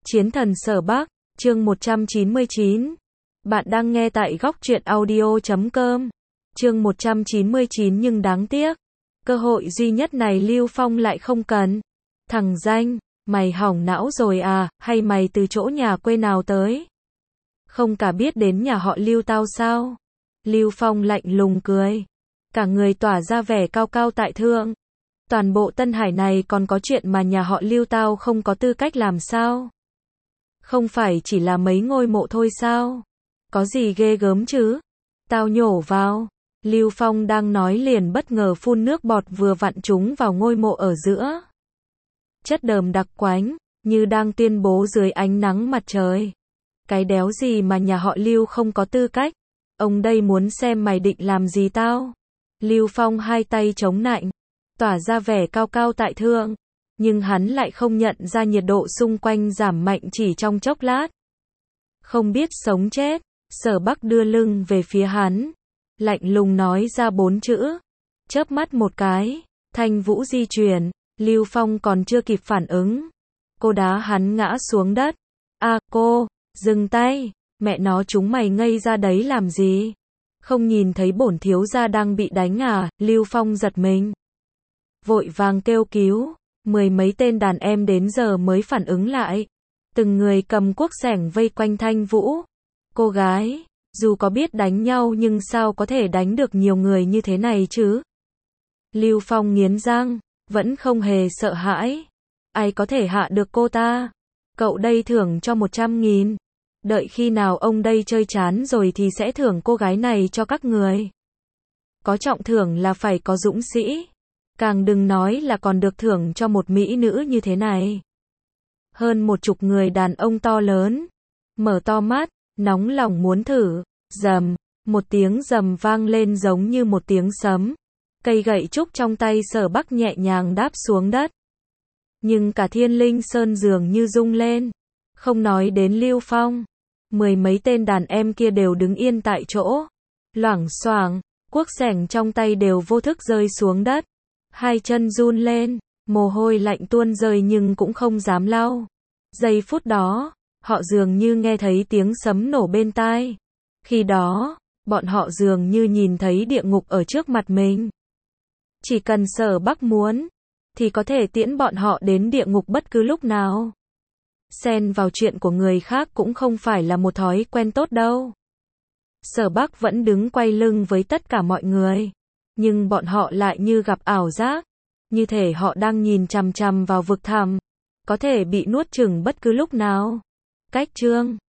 Chiến thần Sở Bắc, chương 199. Bạn đang nghe tại góc truyện audio.com. Chương 199 nhưng đáng tiếc. Cơ hội duy nhất này Lưu Phong lại không cần. Thằng danh, mày hỏng não rồi à, hay mày từ chỗ nhà quê nào tới? Không cả biết đến nhà họ Lưu tao sao? Lưu Phong lạnh lùng cười. Cả người tỏa ra vẻ cao cao tại thượng. Toàn bộ Tân Hải này còn có chuyện mà nhà họ Lưu tao không có tư cách làm sao? Không phải chỉ là mấy ngôi mộ thôi sao? Có gì ghê gớm chứ? Tao nhổ vào. Lưu Phong đang nói liền bất ngờ phun nước bọt vừa vặn trúng vào ngôi mộ ở giữa. Chất đờm đặc quánh, như đang tuyên bố dưới ánh nắng mặt trời. Cái đéo gì mà nhà họ Lưu không có tư cách? Ông đây muốn xem mày định làm gì tao? Lưu Phong hai tay chống nạnh, tỏa ra vẻ cao cao tại thượng. Nhưng hắn lại không nhận ra nhiệt độ xung quanh giảm mạnh chỉ trong chốc lát. Không biết sống chết, Sở Bắc đưa lưng về phía hắn. Lạnh lùng nói ra 4 chữ. Chớp mắt một cái, Thanh Vũ di chuyển, Lưu Phong còn chưa kịp phản ứng. Cô đá hắn ngã xuống đất. Cô, dừng tay, mẹ nó chúng mày ngây ra đấy làm gì? Không nhìn thấy bổn thiếu gia đang bị đánh à? Lưu Phong giật mình. Vội vàng kêu cứu. Mười mấy tên đàn em đến giờ mới phản ứng lại. Từng người cầm cuốc xẻng vây quanh Thanh Vũ. Cô gái, dù có biết đánh nhau nhưng sao có thể đánh được nhiều người như thế này chứ? Lưu Phong nghiến răng, vẫn không hề sợ hãi. Ai có thể hạ được cô ta? Cậu đây thưởng cho 100.000. Đợi khi nào ông đây chơi chán rồi thì sẽ thưởng cô gái này cho các người. Có trọng thưởng là phải có dũng sĩ. Càng đừng nói là còn được thưởng cho một mỹ nữ như thế này. Hơn 10 người đàn ông to lớn, mở to mắt, nóng lòng muốn thử. Rầm, một tiếng rầm vang lên giống như một tiếng sấm. Cây gậy trúc trong tay Sở Bắc nhẹ nhàng đáp xuống đất. Nhưng cả Thiên Linh Sơn dường như rung lên. Không nói đến Lưu Phong, mười mấy tên đàn em kia đều đứng yên tại chỗ. Loảng xoảng, cuốc xẻng trong tay đều vô thức rơi xuống đất. Hai chân run lên, mồ hôi lạnh tuôn rơi nhưng cũng không dám lau. Giây phút đó, họ dường như nghe thấy tiếng sấm nổ bên tai. Khi đó, bọn họ dường như nhìn thấy địa ngục ở trước mặt mình. Chỉ cần Sở Bắc muốn, thì có thể tiễn bọn họ đến địa ngục bất cứ lúc nào. Xen vào chuyện của người khác cũng không phải là một thói quen tốt đâu. Sở Bắc vẫn đứng quay lưng với tất cả mọi người. Nhưng bọn họ lại như gặp ảo giác. Như thể họ đang nhìn chằm chằm vào vực thẳm. Có thể bị nuốt chửng bất cứ lúc nào. Cách chương